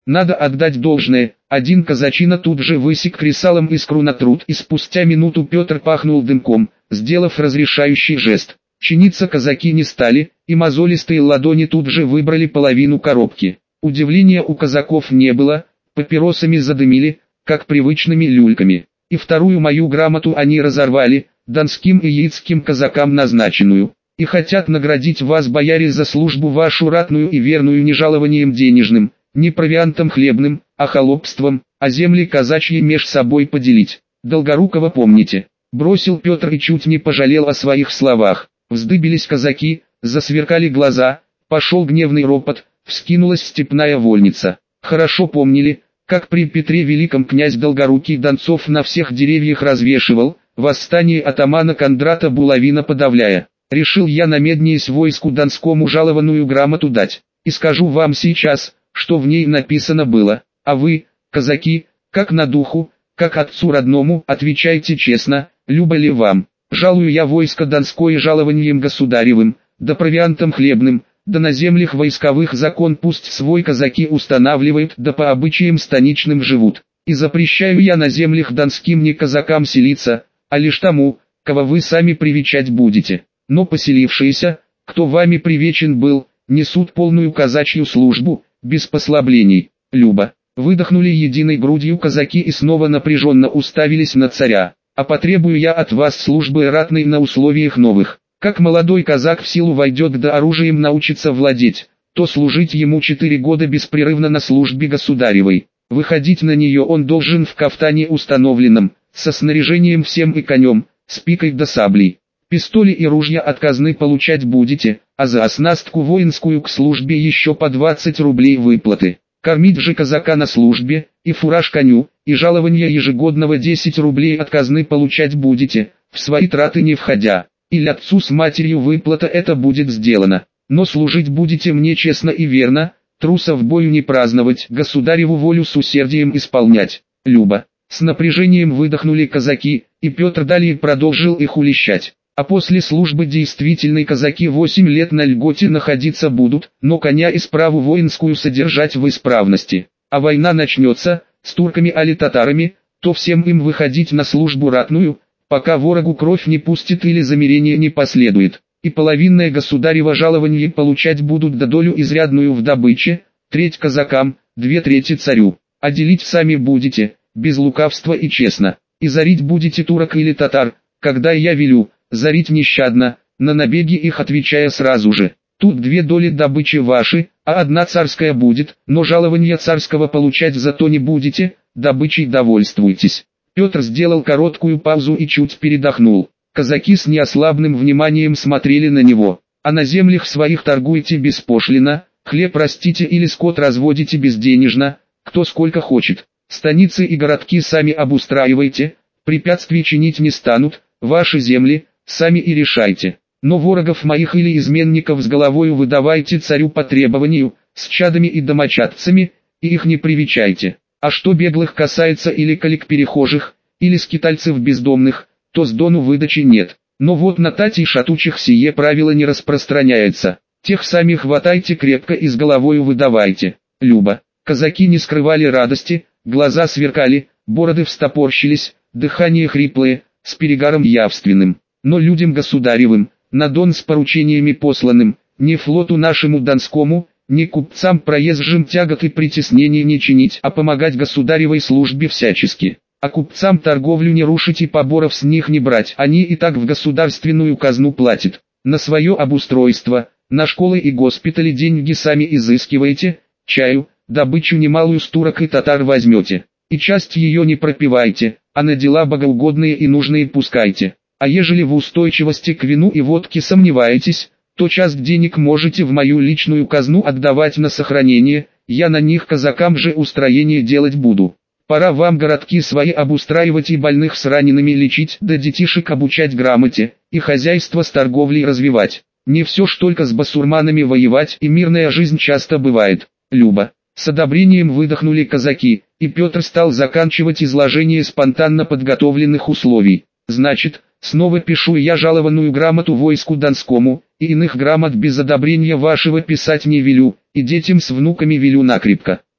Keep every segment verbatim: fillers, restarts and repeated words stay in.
Надо отдать должное, один казачина тут же высек кресалом искру на труд, и спустя минуту Петр пахнул дымком, сделав разрешающий жест. Чиниться казаки не стали, и мозолистые ладони тут же выбрали половину коробки. Удивления у казаков не было, папиросами задымили, как привычными люльками. И вторую мою грамоту они разорвали, донским и яицким казакам назначенную. И хотят наградить вас, бояре, за службу вашу ратную и верную, не жалованием денежным, не провиантом хлебным, а холопством, а земли казачьи меж собой поделить. Долгорукова помните. Бросил Петр и чуть не пожалел о своих словах. Вздыбились казаки, засверкали глаза, пошел гневный ропот, вскинулась степная вольница. Хорошо помнили, как при Петре Великом князь Долгорукий донцов на всех деревьях развешивал, восстание атамана Кондрата Булавина подавляя. Решил я намеднее войску донскому жалованную грамоту дать. И скажу вам сейчас, что в ней написано было. А вы, казаки, как на духу, как отцу родному, отвечайте честно, любо ли вам. Жалую я войско донское жалованием государевым, да провиантом хлебным, да на землях войсковых закон пусть свой казаки устанавливают, да по обычаям станичным живут. И запрещаю я на землях донским не казакам селиться, а лишь тому, кого вы сами привечать будете. Но поселившиеся, кто вами привечен был, несут полную казачью службу, без послаблений. Любо. Выдохнули единой грудью казаки и снова напряженно уставились на царя. А потребую я от вас службы ратной на условиях новых. Как молодой казак в силу войдет да оружием научится владеть, то служить ему четыре года беспрерывно на службе государевой. Выходить на нее он должен в кафтане установленном, со снаряжением всем и конем, с пикой да саблей. Пистоли и ружья от казны получать будете, а за оснастку воинскую к службе еще по двадцать рублей выплаты. Кормить же казака на службе, и фураж коню, и жалование ежегодного десять рублей от казны получать будете, в свои траты не входя. Или отцу с матерью выплата это будет сделано. Но служить будете мне честно и верно, труса в бою не праздновать, государеву волю с усердием исполнять. Любо. С напряжением выдохнули казаки, и Петр далее продолжил их улещать. А после службы действительной казаки восемь лет на льготе находиться будут, но коня и справу воинскую содержать в исправности. А война начнется, с турками али татарами, то всем им выходить на службу ратную, пока ворогу кровь не пустит или замирение не последует. И половинное государево жалование получать будут да долю изрядную в добыче, треть казакам, две трети царю. А делить сами будете, без лукавства и честно. И зарить будете турок или татар, когда я велю, зарить нещадно, на набеги их отвечая сразу же. Тут две доли добычи ваши, а одна царская будет, но жалования царского получать зато не будете, добычей довольствуйтесь. Петр сделал короткую паузу и чуть передохнул. Казаки с неослабным вниманием смотрели на него. А на землях своих торгуйте беспошлино, хлеб растите или скот разводите безденежно, кто сколько хочет. Станицы и городки сами обустраивайте, препятствий чинить не станут, ваши земли, сами и решайте. Но ворогов моих или изменников с головою выдавайте царю по требованию, с чадами и домочадцами, и их не привечайте. А что беглых касается или коллег перехожих, или скитальцев бездомных, то с дону выдачи нет. Но вот на татей шатучих сие правило не распространяется. Тех сами хватайте крепко и с головою выдавайте. Любо. Казаки не скрывали радости, глаза сверкали, бороды встопорщились, дыхание хриплое, с перегаром явственным. Но людям государевым, на Дон с поручениями посланным, не флоту нашему донскому, не купцам проезжим тягот и притеснений не чинить, а помогать государевой службе всячески. А купцам торговлю не рушить и поборов с них не брать, они и так в государственную казну платят. На свое обустройство, на школы и госпитали деньги сами изыскиваете, чаю, добычу немалую с турок и татар возьмете. И часть ее не пропивайте, а на дела богоугодные и нужные пускайте. А ежели в устойчивости к вину и водке сомневаетесь, то часть денег можете в мою личную казну отдавать на сохранение, я на них казакам же устроение делать буду. Пора вам городки свои обустраивать и больных с ранеными лечить, да детишек обучать грамоте, и хозяйство с торговлей развивать. Не все ж только с басурманами воевать, и мирная жизнь часто бывает. Любо. С одобрением выдохнули казаки, и Петр стал заканчивать изложение спонтанно подготовленных условий. Значит, снова пишу я жалованную грамоту войску донскому, и иных грамот без одобрения вашего писать не велю, и детям с внуками велю накрепко.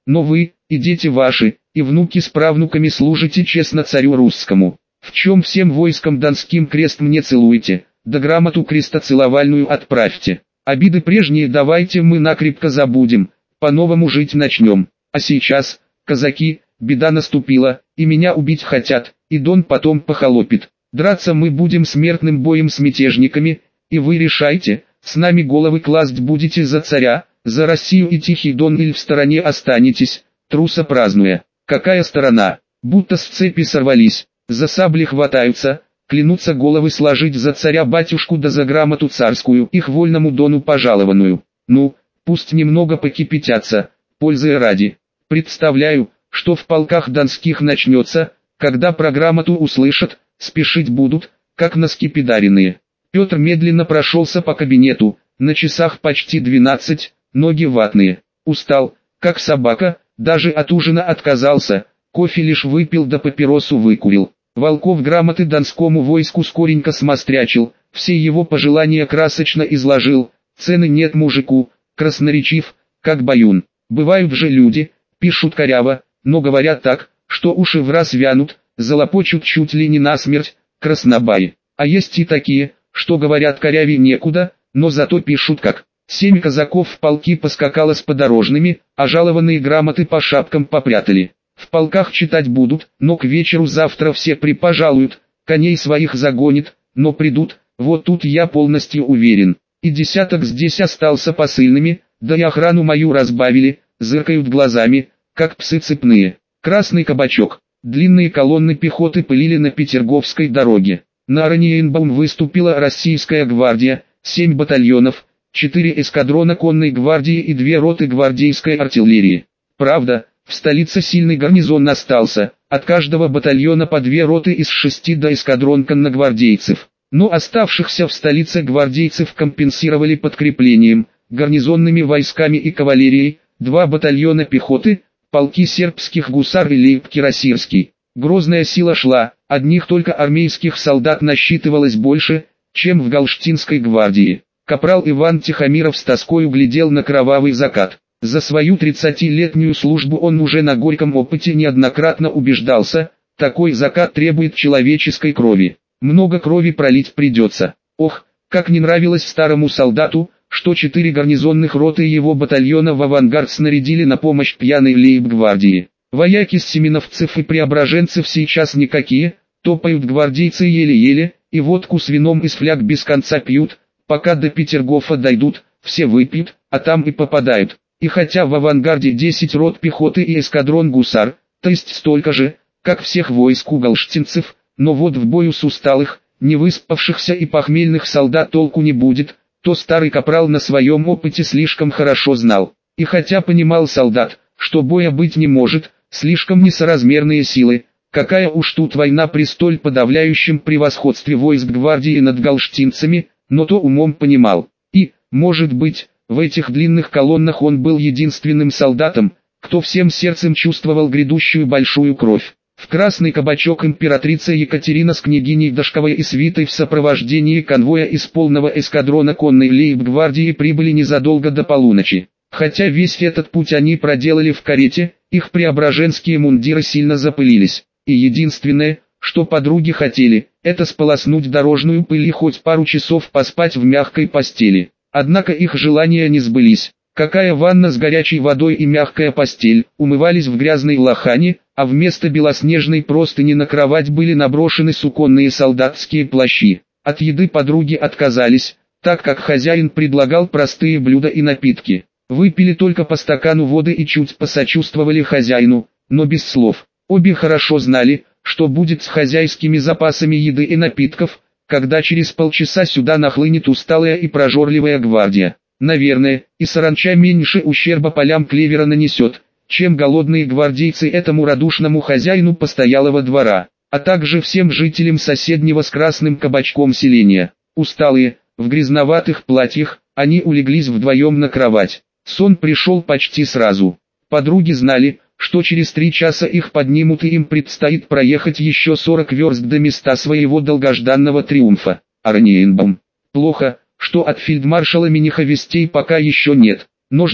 но вы, и дети ваши, и внуки с правнуками служите честно царю русскому. В чем всем войском донским крест мне целуйте, да грамоту крестоцеловальную отправьте. Обиды прежние давайте мы накрепко забудем, по-новому жить начнем. А сейчас, казаки, беда наступила, и меня убить хотят, и Дон потом похолопит. Драться мы будем смертным боем с мятежниками, и вы решайте, с нами головы класть будете за царя, за Россию и Тихий Дон или в стороне останетесь, труса празднуя. Какая сторона? Будто с цепи сорвались, за сабли хватаются, клянутся головы сложить за царя-батюшку да за грамоту царскую, их вольному Дону пожалованную. Ну, пусть немного покипятятся, пользы ради. Представляю, что в полках донских начнется, когда про грамоту услышат, спешить будут, как на скипидаренные. Петр медленно прошелся по кабинету, на часах почти двенадцать, ноги ватные. Устал, как собака, даже от ужина отказался, кофе лишь выпил да папиросу выкурил. Волков грамоты донскому войску скоренько смострячил, все его пожелания красочно изложил, цены нет мужику, красноречив, как баюн. Бывают же люди, пишут коряво, но говорят так, что уши враз вянут, залопочут чуть ли не насмерть, краснобаи. А есть и такие, что говорят корявей некуда, но зато пишут как. Семь казаков в полки поскакало с подорожными, а жалованные грамоты по шапкам попрятали. В полках читать будут, но к вечеру завтра все припожалуют, коней своих загонят, но придут, вот тут я полностью уверен. И десяток здесь остался посыльными, да и охрану мою разбавили, зыркают глазами, как псы цепные. Красный кабачок. Длинные колонны пехоты пылили на Петерговской дороге. На Ораниенбаум выступила российская гвардия, семь батальонов, четыре эскадрона конной гвардии и две роты гвардейской артиллерии. Правда, в столице сильный гарнизон остался, от каждого батальона по две роты из шести до эскадрон конногвардейцев. Но оставшихся в столице гвардейцев компенсировали подкреплением, гарнизонными войсками и кавалерией, два батальона пехоты, полки сербских гусар и лейб-кирасирский. Грозная сила шла, одних только армейских солдат насчитывалось больше, чем в Галштинской гвардии. Капрал Иван Тихомиров с тоской углядел на кровавый закат. За свою тридцатилетнюю службу он уже на горьком опыте неоднократно убеждался, такой закат требует человеческой крови. Много крови пролить придется. Ох, как не нравилось старому солдату, что четыре гарнизонных роты его батальона в авангард снарядили на помощь пьяной лейб-гвардии. Вояки с семеновцев и преображенцев сейчас никакие, топают гвардейцы еле-еле, и водку с вином из фляг без конца пьют, пока до Петергофа дойдут, все выпьют, а там и попадают. И хотя в авангарде десять рот пехоты и эскадрон гусар, то есть столько же, как всех войск у галштинцев, но вот в бою с усталых, невыспавшихся и похмельных солдат толку не будет, то старый капрал на своем опыте слишком хорошо знал. И хотя понимал солдат, что боя быть не может, слишком несоразмерные силы, какая уж тут война при столь подавляющем превосходстве войск гвардии над галштинцами, но то умом понимал. И, может быть, в этих длинных колоннах он был единственным солдатом, кто всем сердцем чувствовал грядущую большую кровь. В красный кабачок императрица Екатерина с княгиней Дашковой и свитой в сопровождении конвоя из полного эскадрона конной лейб-гвардии прибыли незадолго до полуночи. Хотя весь этот путь они проделали в карете, их преображенские мундиры сильно запылились. И единственное, что подруги хотели, это сполоснуть дорожную пыль и хоть пару часов поспать в мягкой постели. Однако их желания не сбылись. Какая ванна с горячей водой и мягкая постель, умывались в грязной лохане, а вместо белоснежной простыни на кровать были наброшены суконные солдатские плащи. От еды подруги отказались, так как хозяин предлагал простые блюда и напитки. Выпили только по стакану воды и чуть посочувствовали хозяину, но без слов. Обе хорошо знали, что будет с хозяйскими запасами еды и напитков, когда через полчаса сюда нахлынет усталая и прожорливая гвардия. Наверное, и саранча меньше ущерба полям клевера нанесет, чем голодные гвардейцы этому радушному хозяину постоялого двора, а также всем жителям соседнего с красным кабачком селения. Усталые, в грязноватых платьях, они улеглись вдвоем на кровать. Сон пришел почти сразу. Подруги знали, что через три часа их поднимут и им предстоит проехать еще сорок верст до места своего долгожданного триумфа. Ораниенбаум. Плохо, что от фельдмаршала Миниха вестей пока еще нет, но жду,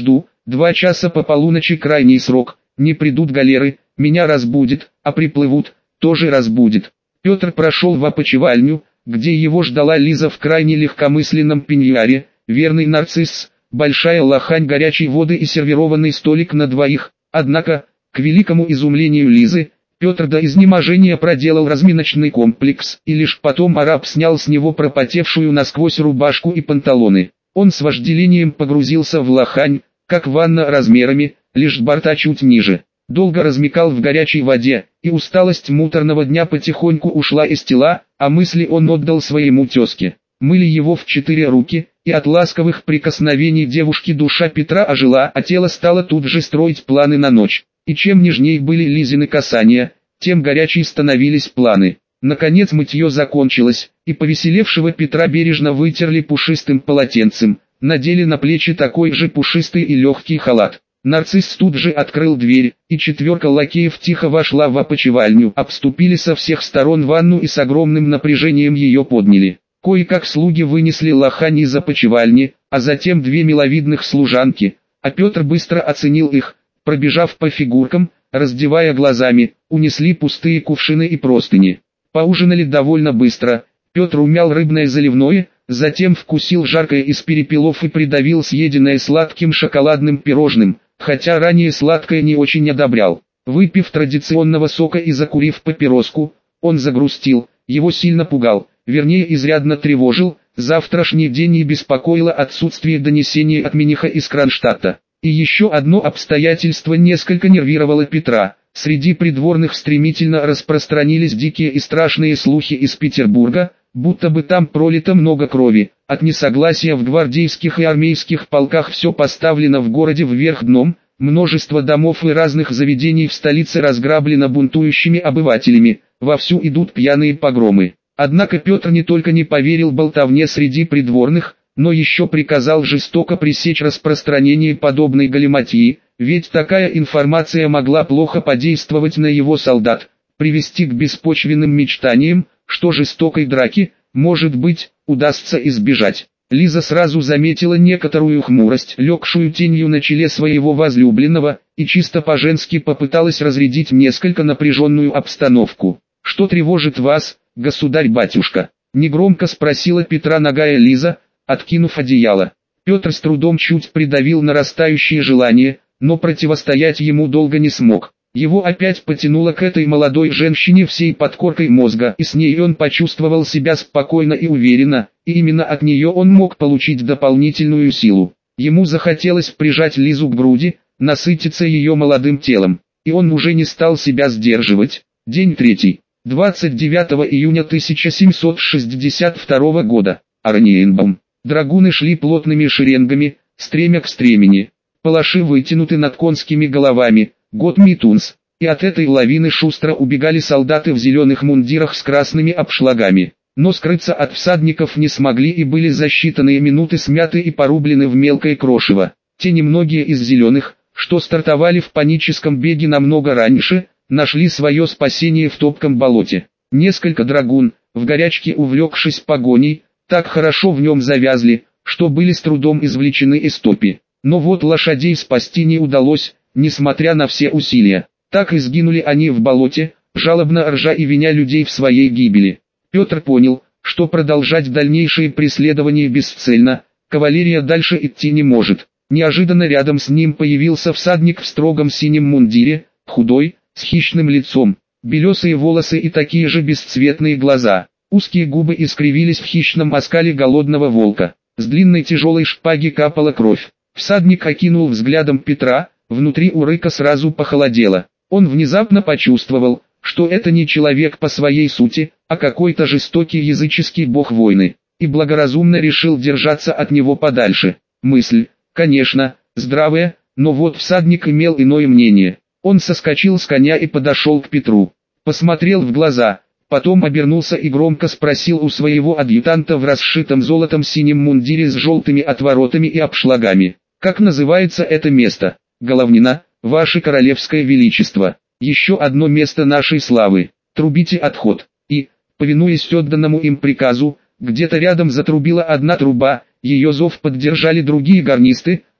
Два часа по полуночи крайний срок, не придут галеры, меня разбудит, а приплывут, тоже разбудит. Петр прошел в опочивальню, где его ждала Лиза в крайне легкомысленном пеньюаре, верный нарцисс, большая лохань горячей воды и сервированный столик на двоих. Однако, к великому изумлению Лизы, Петр до изнеможения проделал разминочный комплекс, и лишь потом араб снял с него пропотевшую насквозь рубашку и панталоны. Он с вожделением погрузился в лохань, как ванна размерами, лишь борта чуть ниже. Долго размякал в горячей воде, и усталость муторного дня потихоньку ушла из тела, а мысли он отдал своему тезке. Мыли его в четыре руки, и от ласковых прикосновений девушки душа Петра ожила, а тело стало тут же строить планы на ночь. И чем нежней были Лизины касания, тем горячей становились планы. Наконец мытье закончилось, и повеселевшего Петра бережно вытерли пушистым полотенцем, надели на плечи такой же пушистый и легкий халат. Нарцисс тут же открыл дверь, и четверка лакеев тихо вошла в опочивальню, обступили со всех сторон ванну и с огромным напряжением ее подняли. Кое-как слуги вынесли лохань из опочивальни, а затем две миловидных служанки, а Петр быстро оценил их, пробежав по фигуркам, раздевая глазами, унесли пустые кувшины и простыни. Поужинали довольно быстро, Петр умял рыбное заливное, затем вкусил жаркое из перепелов и придавил съеденное сладким шоколадным пирожным, хотя ранее сладкое не очень одобрял. Выпив традиционного сока и закурив папироску, он загрустил, его сильно пугал, вернее изрядно тревожил, завтрашний день и беспокоило отсутствие донесения от Миниха из Кронштадта. И еще одно обстоятельство несколько нервировало Петра. Среди придворных стремительно распространились дикие и страшные слухи из Петербурга, будто бы там пролито много крови. От несогласия в гвардейских и армейских полках все поставлено в городе вверх дном, множество домов и разных заведений в столице разграблено бунтующими обывателями, вовсю идут пьяные погромы. Однако Петр не только не поверил болтовне среди придворных, но еще приказал жестоко пресечь распространение подобной галиматьи, ведь такая информация могла плохо подействовать на его солдат, привести к беспочвенным мечтаниям, что жестокой драки, может быть, удастся избежать. Лиза сразу заметила некоторую хмурость, легшую тенью на челе своего возлюбленного, и чисто по-женски попыталась разрядить несколько напряженную обстановку. «Что тревожит вас, государь-батюшка?» — негромко спросила Петра нагая Лиза, откинув одеяло. Петр с трудом чуть придавил нарастающее желание, но противостоять ему долго не смог. Его опять потянуло к этой молодой женщине всей подкоркой мозга, и с ней он почувствовал себя спокойно и уверенно, и именно от нее он мог получить дополнительную силу. Ему захотелось прижать Лизу к груди, насытиться ее молодым телом, и он уже не стал себя сдерживать. День третий, двадцать девятого июня тысяча семьсот шестьдесят второго года, Орниенбаум. Драгуны шли плотными шеренгами, стремя к стремени. Палаши вытянуты над конскими головами, год Митунс, и от этой лавины шустро убегали солдаты в зеленых мундирах с красными обшлагами. Но скрыться от всадников не смогли и были за считанные минуты смяты и порублены в мелкое крошево. Те немногие из зеленых, что стартовали в паническом беге намного раньше, нашли свое спасение в топком болоте. Несколько драгун, в горячке увлекшись погоней, так хорошо в нем завязли, что были с трудом извлечены из топи. Но вот лошадей спасти не удалось, несмотря на все усилия. Так и сгинули они в болоте, жалобно ржа и виня людей в своей гибели. Петр понял, что продолжать дальнейшее преследование бесцельно, кавалерия дальше идти не может. Неожиданно рядом с ним появился всадник в строгом синем мундире, худой, с хищным лицом, белесые волосы и такие же бесцветные глаза. Узкие губы искривились в хищном оскале голодного волка. С длинной тяжелой шпаги капала кровь. Всадник окинул взглядом Петра, внутри у Рыка сразу похолодело. Он внезапно почувствовал, что это не человек по своей сути, а какой-то жестокий языческий бог войны, и благоразумно решил держаться от него подальше. Мысль, конечно, здравая, но вот всадник имел иное мнение. Он соскочил с коня и подошел к Петру. Посмотрел в глаза. Потом обернулся и громко спросил у своего адъютанта в расшитом золотом синем мундире с желтыми отворотами и обшлагами: «Как называется это место?» «Головнина, ваше королевское величество. Еще одно место нашей славы. Трубите отход». И, повинуясь отданному им приказу, где-то рядом затрубила одна труба, ее зов поддержали другие гарнисты,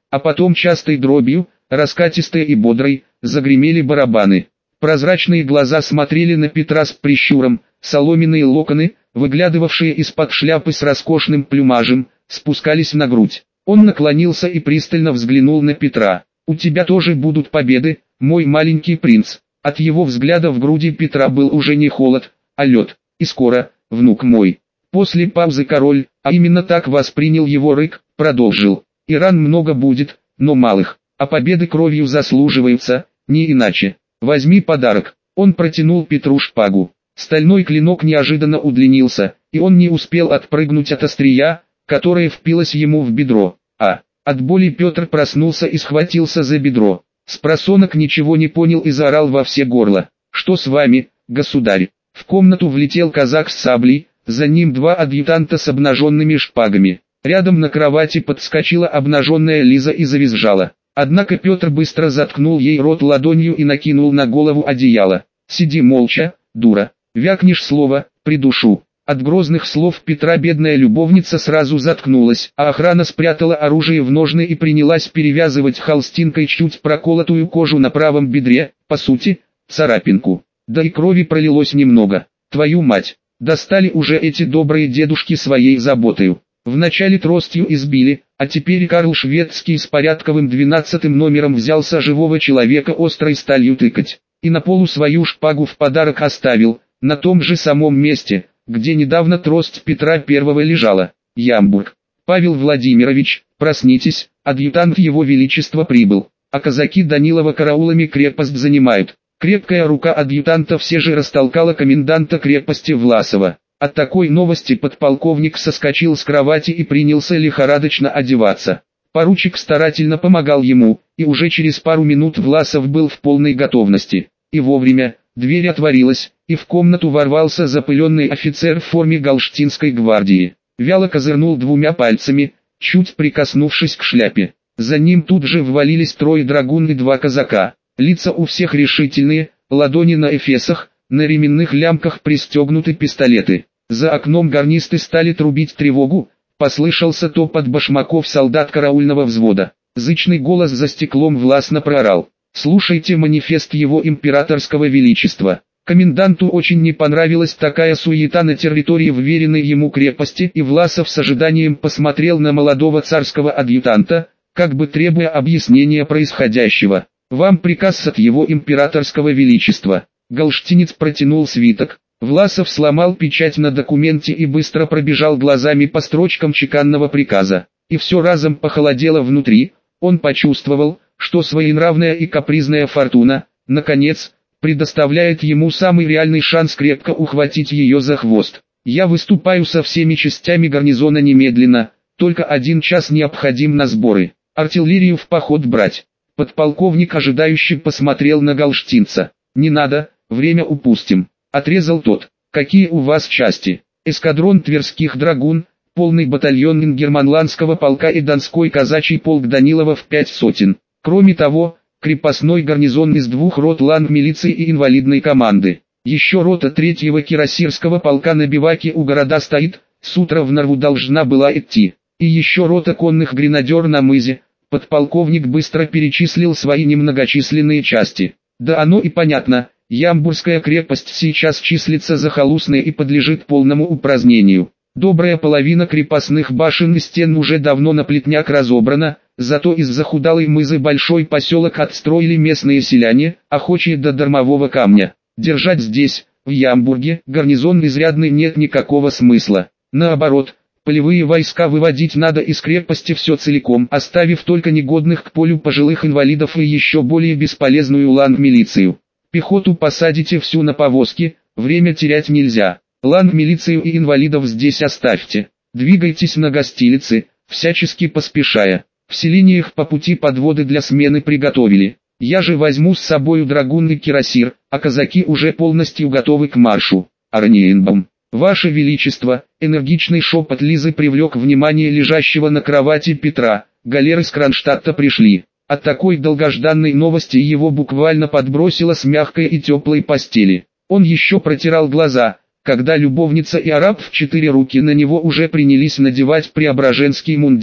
а потом частой дробью, раскатистой и бодрой, загремели барабаны. Прозрачные глаза смотрели на Петра с прищуром, соломенные локоны, выглядывавшие из-под шляпы с роскошным плюмажем, спускались на грудь. Он наклонился и пристально взглянул на Петра. «У тебя тоже будут победы, мой маленький принц». От его взгляда в груди Петра был уже не холод, а лед. «И скоро, внук мой». После паузы король, а именно так воспринял его рык, продолжил. «И ран много будет, но малых, а победы кровью заслуживаются, не иначе. Возьми подарок». Он протянул Петру шпагу. Стальной клинок неожиданно удлинился, и он не успел отпрыгнуть от острия, которое впилось ему в бедро. А, от боли Петр проснулся и схватился за бедро. Спросонок ничего не понял и заорал во все горло. «Что с вами, государь?» В комнату влетел казак с саблей, за ним два адъютанта с обнаженными шпагами. Рядом на кровати подскочила обнаженная Лиза и завизжала. Однако Петр быстро заткнул ей рот ладонью и накинул на голову одеяло. «Сиди молча, дура, вякнешь слово, придушу». От грозных слов Петра бедная любовница сразу заткнулась, а охрана спрятала оружие в ножны и принялась перевязывать холстинкой чуть проколотую кожу на правом бедре, по сути, царапинку. Да и крови пролилось немного. Твою мать, достали уже эти добрые дедушки своей заботою. Вначале тростью избили, а теперь Карл Шведский с порядковым двенадцатым номером взялся живого человека острой сталью тыкать. И на полу свою шпагу в подарок оставил, на том же самом месте, где недавно трость Петра Первого лежала. Ямбург. Павел Владимирович, проснитесь, адъютант его величества прибыл, а казаки Данилова караулами крепость занимают. Крепкая рука адъютанта все же растолкала коменданта крепости Власова. От такой новости подполковник соскочил с кровати и принялся лихорадочно одеваться. Поручик старательно помогал ему, и уже через пару минут Власов был в полной готовности. И вовремя, дверь отворилась, и в комнату ворвался запыленный офицер в форме галштинской гвардии. Вяло козырнул двумя пальцами, чуть прикоснувшись к шляпе. За ним тут же ввалились трое драгун и два казака. Лица у всех решительные, ладони на эфесах, на ременных лямках пристегнуты пистолеты. За окном гарнисты стали трубить тревогу, послышался топот башмаков солдат караульного взвода. Зычный голос за стеклом властно проорал: «Слушайте манифест его императорского величества». Коменданту очень не понравилась такая суета на территории вверенной ему крепости, и Власов с ожиданием посмотрел на молодого царского адъютанта, как бы требуя объяснения происходящего. «Вам приказ от его императорского величества». Галштинец протянул свиток. Власов сломал печать на документе и быстро пробежал глазами по строчкам чеканного приказа. И все разом похолодело внутри. Он почувствовал, что своенравная и капризная фортуна, наконец, предоставляет ему самый реальный шанс крепко ухватить ее за хвост. «Я выступаю со всеми частями гарнизона немедленно, только один час необходим на сборы. Артиллерию в поход брать». Подполковник ожидающе посмотрел на галштинца. «Не надо, время упустим», — отрезал тот. «Какие у вас части?» «Эскадрон тверских драгун, полный батальон ингерманландского полка и Донской казачий полк Данилова в пять сотен. Кроме того, крепостной гарнизон из двух рот ланд-милиции и инвалидной команды. Еще рота третьего кирасирского полка на биваке у города стоит, с утра в Нарву должна была идти. И еще рота конных гренадер на мызе». Подполковник быстро перечислил свои немногочисленные части. «Да оно и понятно, Ямбурская крепость сейчас числится захолустной и подлежит полному упразднению. Добрая половина крепостных башен и стен уже давно на плетняк разобрана, зато из захудалой мызы большой поселок отстроили местные селяне, охочие до дармового камня. Держать здесь, в Ямбурге, гарнизон изрядный нет никакого смысла. Наоборот, полевые войска выводить надо из крепости все целиком, оставив только негодных к полю пожилых инвалидов и еще более бесполезную ланд-милицию. Пехоту посадите всю на повозки, время терять нельзя. Ланд-милицию и инвалидов здесь оставьте. Двигайтесь на гостилицы, всячески поспешая. В селениях по пути подводы для смены приготовили. Я же возьму с собою драгун и кирасир, а казаки уже полностью готовы к маршу. Арниенбом. «Ваше Величество», энергичный шепот Лизы привлек внимание лежащего на кровати Петра, галеры с Кронштадта пришли. От такой долгожданной новости его буквально подбросило с мягкой и теплой постели. Он еще протирал глаза, когда любовница и араб в четыре руки на него уже принялись надевать преображенский мундир.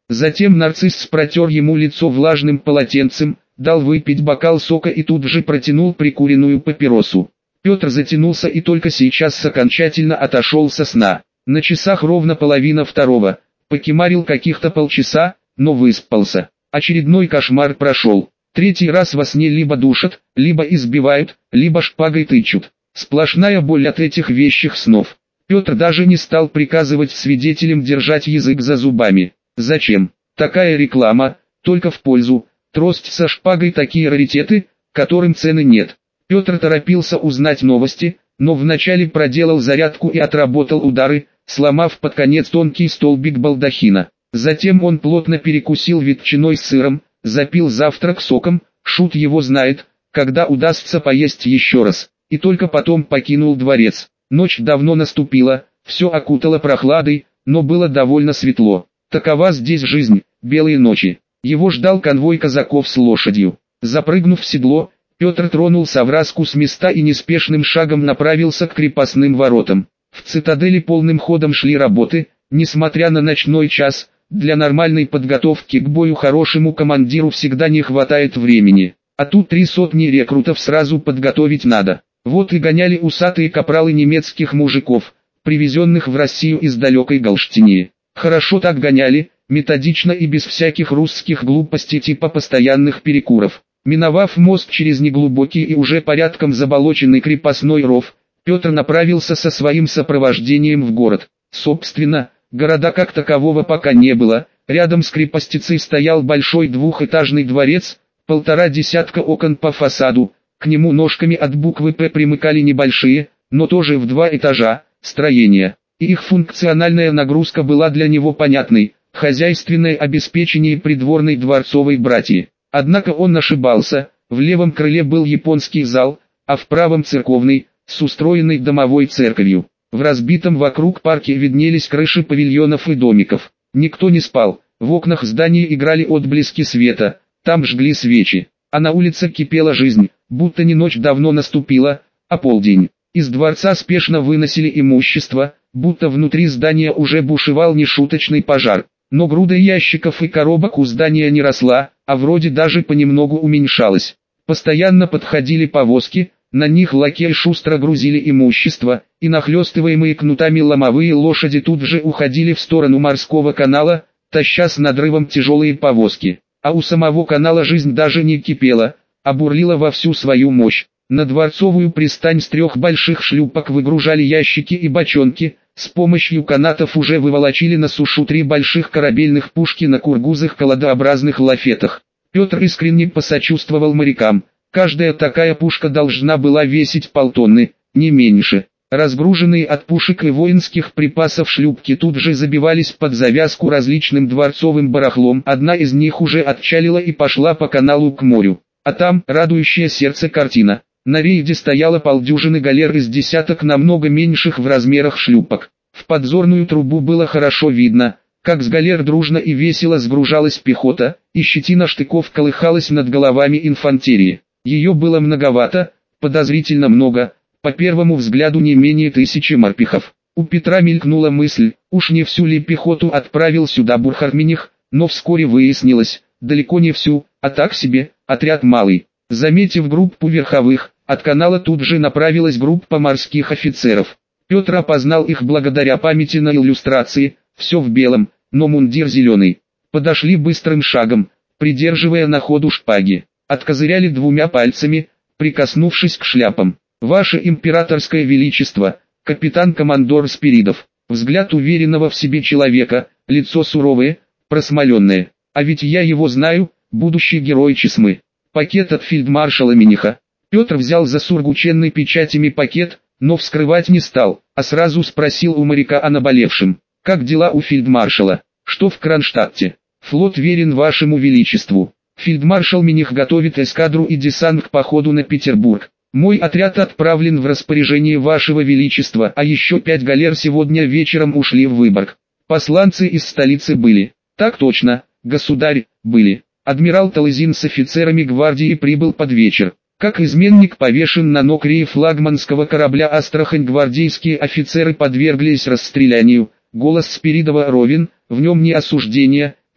Затем нарцисс протер ему лицо влажным полотенцем, дал выпить бокал сока и тут же протянул прикуренную папиросу. Петр затянулся и только сейчас окончательно отошел со сна. На часах ровно половина второго. Покемарил каких-то полчаса, но выспался. Очередной кошмар прошел. Третий раз во сне либо душат, либо избивают, либо шпагой тычут. Сплошная боль от этих вещих снов. Петр даже не стал приказывать свидетелям держать язык за зубами. Зачем? Такая реклама, только в пользу. Трость со шпагой такие раритеты, которым цены нет. Петр торопился узнать новости, но вначале проделал зарядку и отработал удары, сломав под конец тонкий столбик балдахина. Затем он плотно перекусил ветчиной с сыром, запил завтрак соком, шут его знает, когда удастся поесть еще раз, и только потом покинул дворец. Ночь давно наступила, все окутало прохладой, но было довольно светло. Такова здесь жизнь, белые ночи. Его ждал конвой казаков с лошадью. Запрыгнув в седло, Петр тронулся вразку с места и неспешным шагом направился к крепостным воротам. В цитадели полным ходом шли работы, несмотря на ночной час. Для нормальной подготовки к бою хорошему командиру всегда не хватает времени. А тут три сотни рекрутов сразу подготовить надо. Вот и гоняли усатые капралы немецких мужиков, привезенных в Россию из далекой Галштинии. Хорошо так гоняли, методично и без всяких русских глупостей типа постоянных перекуров. Миновав мост через неглубокий и уже порядком заболоченный крепостной ров, Петр направился со своим сопровождением в город. Собственно, города как такового пока не было. Рядом с крепостицей стоял большой двухэтажный дворец, полтора десятка окон по фасаду, к нему ножками от буквы «П» примыкали небольшие, но тоже в два этажа, строения. И их функциональная нагрузка была для него понятной – хозяйственное обеспечение придворной дворцовой братьи. Однако он ошибался, в левом крыле был японский зал, а в правом церковный, с устроенной домовой церковью. В разбитом вокруг парке виднелись крыши павильонов и домиков. Никто не спал, в окнах здания играли отблески света, там жгли свечи. А на улице кипела жизнь, будто не ночь давно наступила, а полдень. Из дворца спешно выносили имущество, будто внутри здания уже бушевал нешуточный пожар. Но груда ящиков и коробок у здания не росла, а вроде даже понемногу уменьшалась. Постоянно подходили повозки, на них лакеи шустро грузили имущество, и нахлестываемые кнутами ломовые лошади тут же уходили в сторону морского канала, таща с надрывом тяжелые повозки. А у самого канала жизнь даже не кипела, а бурлила во всю свою мощь. На дворцовую пристань с трех больших шлюпок выгружали ящики и бочонки, с помощью канатов уже выволочили на сушу три больших корабельных пушки на кургузах колодообразных лафетах. Петр искренне посочувствовал морякам, каждая такая пушка должна была весить полтонны, не меньше. Разгруженные от пушек и воинских припасов шлюпки тут же забивались под завязку различным дворцовым барахлом. Одна из них уже отчалила и пошла по каналу к морю. А там, радующее сердце картина, на рейде стояло полдюжины галер из десяток намного меньших в размерах шлюпок. В подзорную трубу было хорошо видно, как с галер дружно и весело сгружалась пехота, и щетина штыков колыхалась над головами инфантерии. Ее было многовато, подозрительно много. По первому взгляду не менее тысячи морпехов. У Петра мелькнула мысль, уж не всю ли пехоту отправил сюда Бурхарминих, но вскоре выяснилось, далеко не всю, а так себе, отряд малый. Заметив группу верховых, от канала тут же направилась группа морских офицеров. Петр опознал их благодаря памяти на иллюстрации, все в белом, но мундир зеленый. Подошли быстрым шагом, придерживая на ходу шпаги. Откозыряли двумя пальцами, прикоснувшись к шляпам. «Ваше императорское величество, капитан-командор Спиридов». Взгляд уверенного в себе человека, лицо суровое, просмоленное. А ведь я его знаю, будущий герой Чесмы. Пакет от фельдмаршала Миниха. Петр взял за сургученный печатями пакет, но вскрывать не стал, а сразу спросил у моряка о наболевшем. «Как дела у фельдмаршала? Что в Кронштадте? Флот верен вашему величеству. Фельдмаршал Миних готовит эскадру и десант к походу на Петербург. Мой отряд отправлен в распоряжение вашего величества, а еще пять галер сегодня вечером ушли в Выборг. Посланцы из столицы были». «Так точно, государь, были. Адмирал Талызин с офицерами гвардии прибыл под вечер. Как изменник повешен на нокрее флагманского корабля «Астрахань». Гвардейские офицеры подверглись расстрелянию. Голос Спиридова ровен, в нем ни осуждения,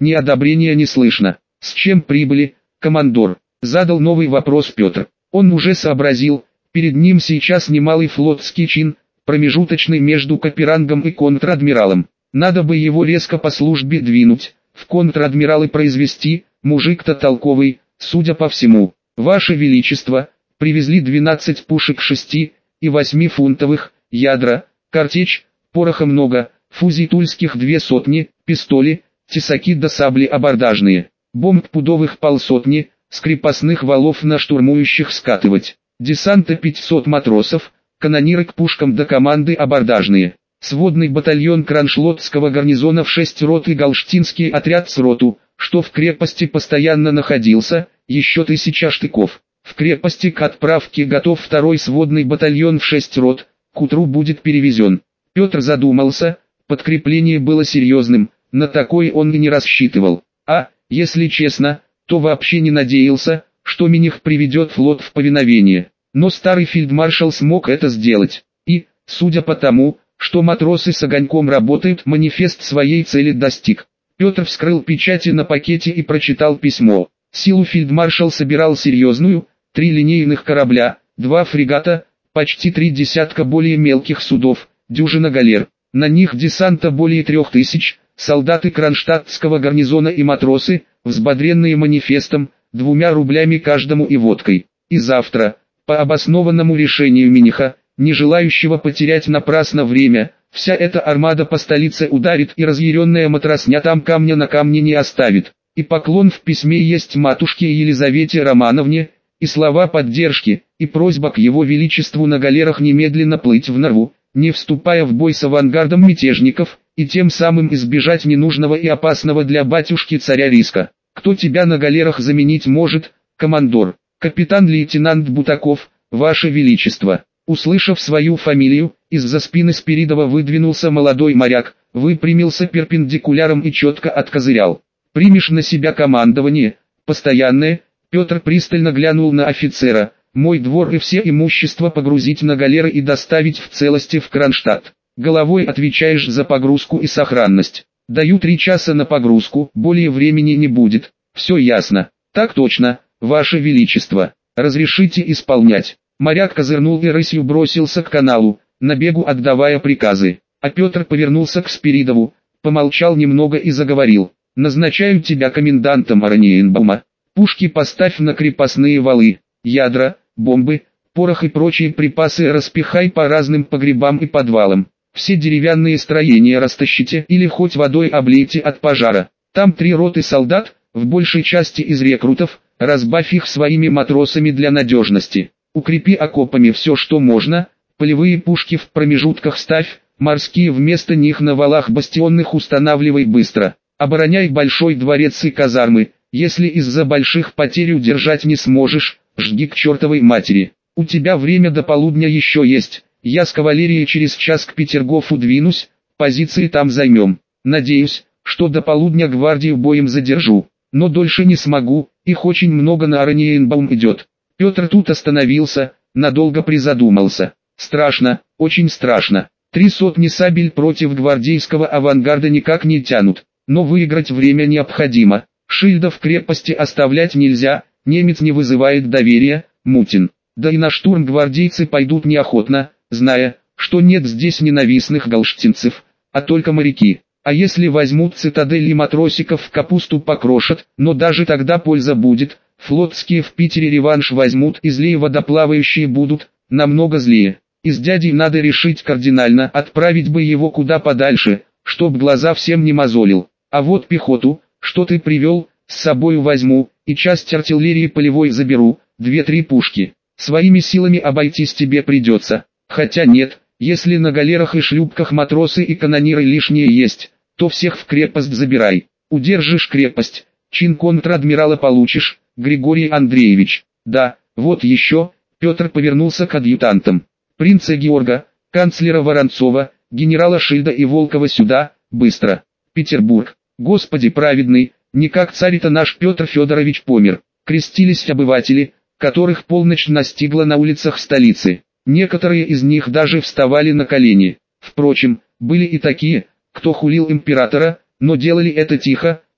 Ни одобрения не слышно. С чем прибыли, командор? Задал новый вопрос Петр. Он уже сообразил, перед ним сейчас немалый флотский чин, промежуточный между каперангом и контр-адмиралом. Надо бы его резко по службе двинуть, в контр-адмиралы произвести, мужик-то толковый, судя по всему. Ваше Величество, привезли двенадцать пушек шести и восьмифунтовых, ядра, картечь, пороха много, фузий тульских две сотни, пистоли, тесаки да сабли абордажные, бомб пудовых полсотни, с крепостных валов на штурмующих скатывать, десанта пятьсот матросов, канониры к пушкам до команды абордажные, сводный батальон кроншлотского гарнизона в шесть рот и галштинский отряд с роту, что в крепости постоянно находился, еще тысяча штыков. В крепости к отправке готов второй сводный батальон в шесть рот, к утру будет перевезен. Петр задумался, подкрепление было серьезным, на такое он и не рассчитывал. А, если честно, то вообще не надеялся, что Миних приведет флот в повиновение. Но старый фельдмаршал смог это сделать. И, судя по тому, что матросы с огоньком работают, манифест своей цели достиг. Петр вскрыл печати на пакете и прочитал письмо. Силу фельдмаршал собирал серьезную, три линейных корабля, два фрегата, почти три десятка более мелких судов, дюжина галер. На них десанта более трех тысяч, солдаты кронштадтского гарнизона и матросы, взбодренные манифестом, двумя рублями каждому и водкой. И завтра, по обоснованному решению Миниха, не желающего потерять напрасно время, вся эта армада по столице ударит, и разъяренная матросня там камня на камне не оставит. И поклон в письме есть матушке Елизавете Романовне, и слова поддержки, и просьба к его величеству на галерах немедленно плыть в Нарву, не вступая в бой с авангардом мятежников, и тем самым избежать ненужного и опасного для батюшки царя риска. Кто тебя на галерах заменить может, командор? Капитан-лейтенант Бутаков, ваше величество. Услышав свою фамилию, из-за спины Спиридова выдвинулся молодой моряк, выпрямился перпендикуляром и четко откозырял. Примешь на себя командование, постоянное? Петр пристально глянул на офицера. Мой двор и все имущество погрузить на галеры и доставить в целости в Кронштадт. Головой отвечаешь за погрузку и сохранность. Даю три часа на погрузку, более времени не будет. Все ясно. Так точно, ваше величество. Разрешите исполнять. Моряк козырнул и рысью бросился к каналу, на бегу отдавая приказы. А Петр повернулся к Спиридову, помолчал немного и заговорил. Назначаю тебя комендантом Ораниенбаума. Пушки поставь на крепостные валы, ядра, бомбы, порох и прочие припасы распихай по разным погребам и подвалам. Все деревянные строения растащите или хоть водой облейте от пожара. Там три роты солдат, в большей части из рекрутов, разбавь их своими матросами для надежности. Укрепи окопами все, что можно, полевые пушки в промежутках ставь, морские вместо них на валах бастионных устанавливай быстро. Обороняй большой дворец и казармы, если из-за больших потерь удержать не сможешь, жги к чертовой матери. У тебя время до полудня еще есть, я с кавалерией через час к Петергофу двинусь, позиции там займем. Надеюсь, что до полудня гвардию боем задержу, но дольше не смогу, их очень много на Ораниенбаум идет. Петр тут остановился, надолго призадумался. Страшно, очень страшно. Три сотни сабель против гвардейского авангарда никак не тянут. Но выиграть время необходимо. Шильда в крепости оставлять нельзя, немец не вызывает доверия, мутен. Да и на штурм гвардейцы пойдут неохотно, зная, что нет здесь ненавистных галштинцев, а только моряки. А если возьмут цитадель и матросиков в капусту покрошат, но даже тогда польза будет, флотские в Питере реванш возьмут и злее водоплавающие будут, намного злее. И с дядей надо решить кардинально, отправить бы его куда подальше, чтоб глаза всем не мозолил. А вот пехоту, что ты привел, с собою возьму, и часть артиллерии полевой заберу, две-три пушки. Своими силами обойтись тебе придется. Хотя нет, если на галерах и шлюпках матросы и канониры лишние есть, то всех в крепость забирай. Удержишь крепость, чин контр-адмирала получишь, Григорий Андреевич. Да, вот еще, Петр повернулся к адъютантам. Принца Георга, канцлера Воронцова, генерала Шильда и Волкова сюда, быстро. Петербург. Господи праведный, не как царь-то наш Петр Федорович помер. Крестились обыватели, которых полночь настигла на улицах столицы. Некоторые из них даже вставали на колени. Впрочем, были и такие, кто хулил императора, но делали это тихо,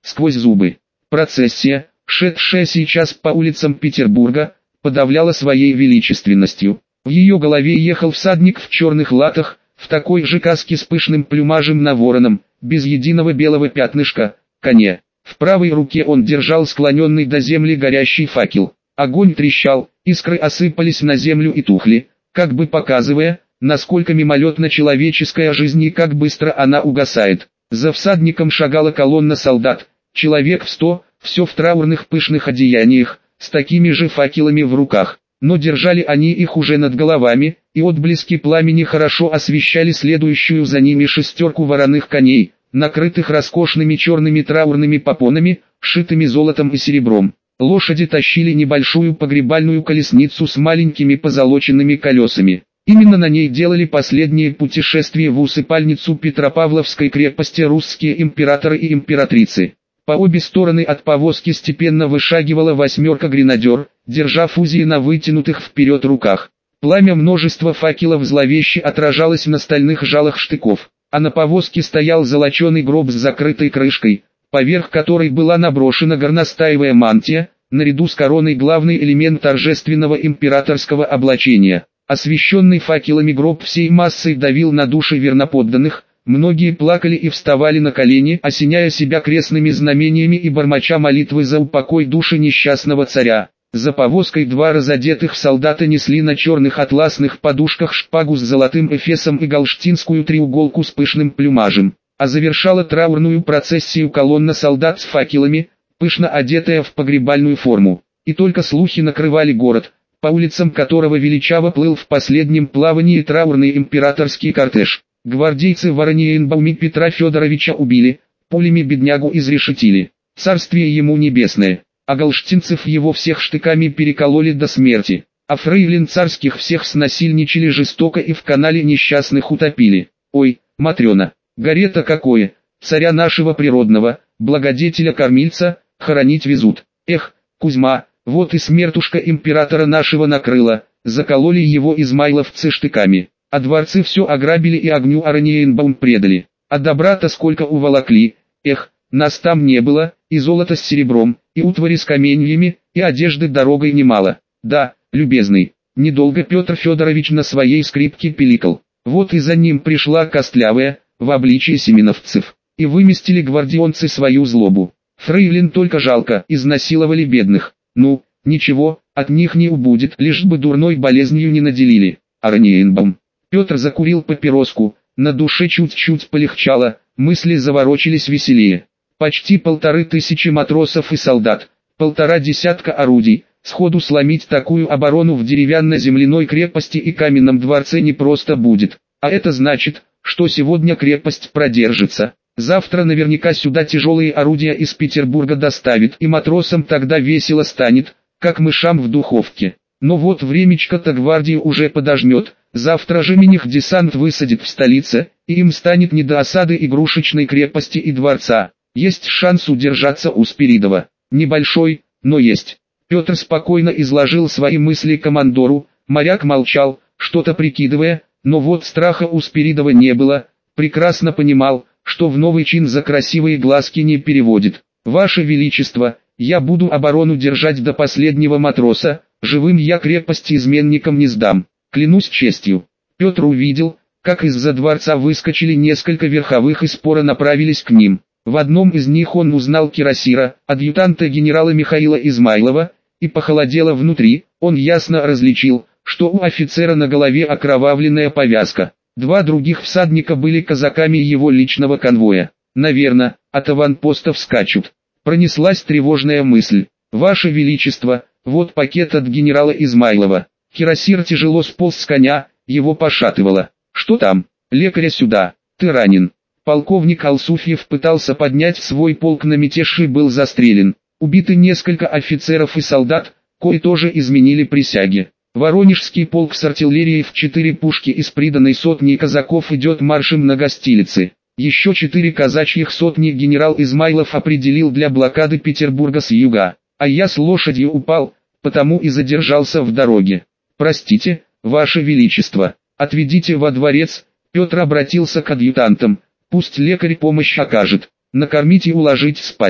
сквозь зубы. Процессия, шедшая сейчас по улицам Петербурга, подавляла своей величественностью. В ее голове ехал всадник в черных латах, в такой же каске с пышным плюмажем на вороном, без единого белого пятнышка, коне. В правой руке он держал склоненный до земли горящий факел. Огонь трещал, искры осыпались на землю и тухли, как бы показывая, насколько мимолетна человеческая жизнь и как быстро она угасает. За всадником шагала колонна солдат, человек в сто, все в траурных пышных одеяниях, с такими же факелами в руках. Но держали они их уже над головами, и отблески пламени хорошо освещали следующую за ними шестерку вороных коней, накрытых роскошными черными траурными попонами, шитыми золотом и серебром. Лошади тащили небольшую погребальную колесницу с маленькими позолоченными колесами. Именно на ней делали последнее путешествие в усыпальницу Петропавловской крепости русские императоры и императрицы. По обе стороны от повозки степенно вышагивала восьмерка гренадер, держа фузии на вытянутых вперед руках. Пламя множества факелов зловеще отражалось на стальных жалах штыков, а на повозке стоял золоченый гроб с закрытой крышкой, поверх которой была наброшена горностаевая мантия, наряду с короной главный элемент торжественного императорского облачения. Освещенный факелами гроб всей массой давил на души верноподданных, многие плакали и вставали на колени, осеняя себя крестными знамениями и бормоча молитвы за упокой души несчастного царя. За повозкой два разодетых солдата несли на черных атласных подушках шпагу с золотым эфесом и галштинскую треуголку с пышным плюмажем. А завершала траурную процессию колонна солдат с факелами, пышно одетая в погребальную форму. И только слухи накрывали город, по улицам которого величаво плыл в последнем плавании траурный императорский кортеж. Гвардейцы в Ораниенбауме Петра Федоровича убили, пулями беднягу изрешетили. Царствие ему небесное. А галштинцев его всех штыками перекололи до смерти. А фрейлин царских всех снасильничали жестоко и в канале несчастных утопили. Ой, Матрена, горе-то какое, царя нашего природного, благодетеля-кормильца, хоронить везут. Эх, Кузьма, вот и смертушка императора нашего накрыла, закололи его измайловцы штыками. А дворцы все ограбили и огню Ораниенбаум предали. А добра-то сколько уволокли, эх, нас там не было, и золото с серебром, и утвари с каменьями, и одежды дорогой немало. Да, любезный, недолго Петр Федорович на своей скрипке пиликал. Вот и за ним пришла костлявая, в обличии семеновцев. И выместили гвардионцы свою злобу. Фрейлин только жалко, изнасиловали бедных. Ну, ничего, от них не убудет, лишь бы дурной болезнью не наделили. Ораниенбаум. Петр закурил папироску, на душе чуть-чуть полегчало, мысли заворочились веселее. Почти полторы тысячи матросов и солдат, полтора десятка орудий, сходу сломить такую оборону в деревянно-земляной крепости и каменном дворце не просто будет. А это значит, что сегодня крепость продержится. Завтра наверняка сюда тяжелые орудия из Петербурга доставит, и матросам тогда весело станет, как мышам в духовке. Но вот времечко-то гвардии уже подожмет, завтра же миних десант высадит в столице, и им станет не до осады игрушечной крепости и дворца. Есть шанс удержаться у Спиридова. Небольшой, но есть. Петр спокойно изложил свои мысли командору, моряк молчал, что-то прикидывая, но вот страха у Спиридова не было, прекрасно понимал, что в новый чин за красивые глазки не переводит. «Ваше Величество, я буду оборону держать до последнего матроса, живым я крепости изменникам не сдам, клянусь честью». Петр увидел, как из-за дворца выскочили несколько верховых и споро направились к ним. В одном из них он узнал кирасира, адъютанта генерала Михаила Измайлова, и похолодело внутри, он ясно различил, что у офицера на голове окровавленная повязка. Два других всадника были казаками его личного конвоя. Наверно, от аванпостов скачут. Пронеслась тревожная мысль. «Ваше Величество, вот пакет от генерала Измайлова». Кирасир тяжело сполз с коня, его пошатывало. «Что там? Лекаря сюда, ты ранен». Полковник Алсуфьев пытался поднять свой полк на мятеж и был застрелен. Убиты несколько офицеров и солдат, кои тоже изменили присяги. Воронежский полк с артиллерией в четыре пушки из приданной сотни казаков идет маршем на Гостилицы. Еще четыре казачьих сотни генерал Измайлов определил для блокады Петербурга с юга. А я с лошадью упал, потому и задержался в дороге. Простите, Ваше Величество, отведите во дворец. Петр обратился к адъютантам. Пусть лекарь помощь окажет. Накормить и уложить спать.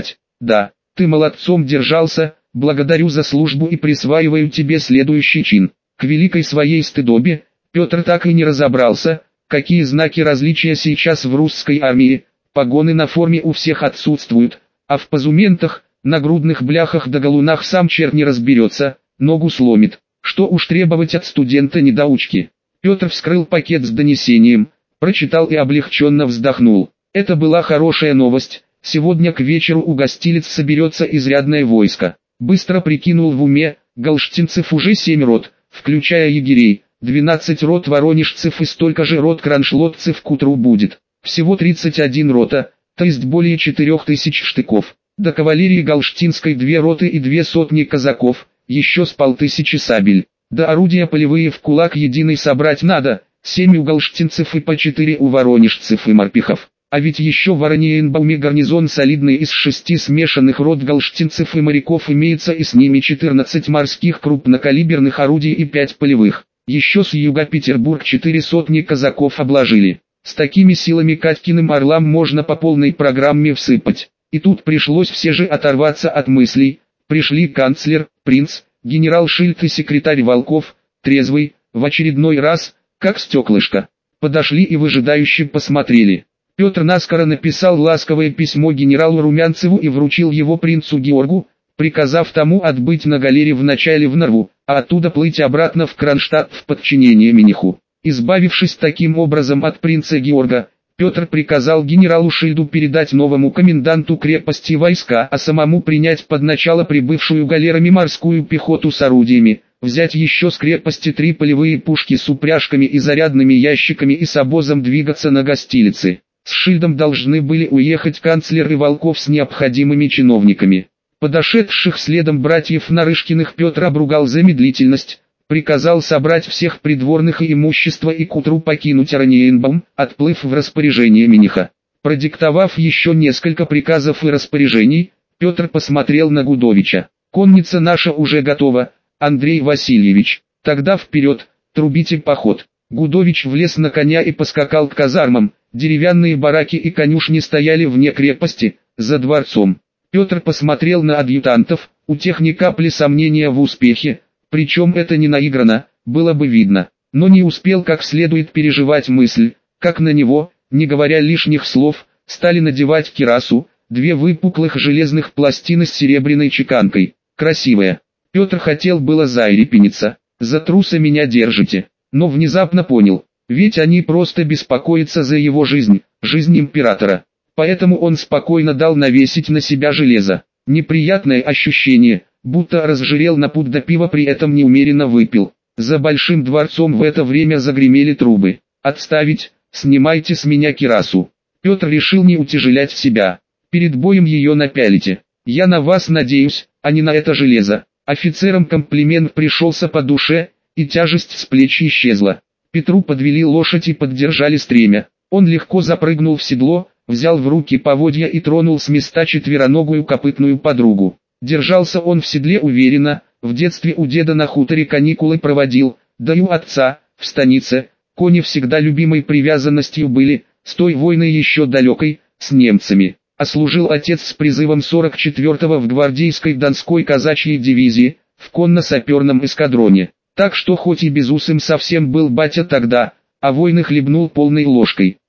Да, ты молодцом держался, благодарю за службу и присваиваю тебе следующий чин. К великой своей стыдобе, Петр так и не разобрался, какие знаки различия сейчас в русской армии. Погоны на форме у всех отсутствуют, а в позументах, нагрудных бляхах да галунах сам черт не разберется, ногу сломит. Что уж требовать от студента-недоучки. Петр вскрыл пакет с донесением, прочитал и облегченно вздохнул. Это была хорошая новость, сегодня к вечеру у гостилиц соберется изрядное войско. Быстро прикинул в уме, галштинцев уже семь рот, включая егерей, двенадцать рот воронежцев и столько же рот кроншлотцев к утру будет. Всего тридцать один рота, то есть более четырех тысяч штыков. До кавалерии галштинской две роты и две сотни казаков, еще с полтысячи сабель. До орудия полевые в кулак единый собрать надо, семь у галштинцев и по четыре у воронежцев и морпехов. А ведь еще в Ораниенбауме гарнизон солидный из шести смешанных рот галштинцев и моряков имеется, и с ними четырнадцать морских крупнокалиберных орудий и пять полевых. Еще с юга Петербург четыре сотни казаков обложили. С такими силами Катькиным орлам можно по полной программе всыпать. И тут пришлось все же оторваться от мыслей. Пришли канцлер, принц, генерал Шильд и секретарь Волков, трезвый, в очередной раз, как стеклышко. Подошли и выжидающе посмотрели. Петр наскоро написал ласковое письмо генералу Румянцеву и вручил его принцу Георгу, приказав тому отбыть на галере вначале в Нарву, а оттуда плыть обратно в Кронштадт в подчинение Миниху. Избавившись таким образом от принца Георга, Петр приказал генералу Шильду передать новому коменданту крепости войска, а самому принять под начало прибывшую галерами морскую пехоту с орудиями, взять еще с крепости три полевые пушки с упряжками и зарядными ящиками и с обозом двигаться на гостилицы. С Шильдом должны были уехать канцлер и Волков с необходимыми чиновниками. Подошедших следом братьев Нарышкиных Петр обругал за медлительность, приказал собрать всех придворных и имущество и к утру покинуть Ораниенбаум, отплыв в распоряжение Миниха. Продиктовав еще несколько приказов и распоряжений, Петр посмотрел на Гудовича. «Конница наша уже готова, Андрей Васильевич, тогда вперед, трубите поход». Гудович влез на коня и поскакал к казармам. Деревянные бараки и конюшни стояли вне крепости, за дворцом. Петр посмотрел на адъютантов, у тех ни капли сомнения в успехе, причем это не наиграно, было бы видно. Но не успел как следует переживать мысль, как на него, не говоря лишних слов, стали надевать кирасу, две выпуклых железных пластины с серебряной чеканкой. Красивая. Петр хотел было заерепениться, за труса меня держите, но внезапно понял. Ведь они просто беспокоятся за его жизнь, жизнь императора. Поэтому он спокойно дал навесить на себя железо. Неприятное ощущение, будто разжирел на пуд до пива, при этом неумеренно выпил. За большим дворцом в это время загремели трубы. «Отставить, снимайте с меня кирасу». Петр решил не утяжелять себя. «Перед боем ее напялите. Я на вас надеюсь, а не на это железо». Офицерам комплимент пришелся по душе, и тяжесть с плеч исчезла. Петру подвели лошадь и поддержали стремя. Он легко запрыгнул в седло, взял в руки поводья и тронул с места четвероногую копытную подругу. Держался он в седле уверенно, в детстве у деда на хуторе каникулы проводил, да и у отца, в станице. Кони всегда любимой привязанностью были, с той войны еще далекой, с немцами. А служил отец с призывом сорок четвёртого в гвардейской Донской казачьей дивизии, в конно-саперном эскадроне. Так что хоть и безусым совсем был батя тогда, а войны хлебнул полной ложкой.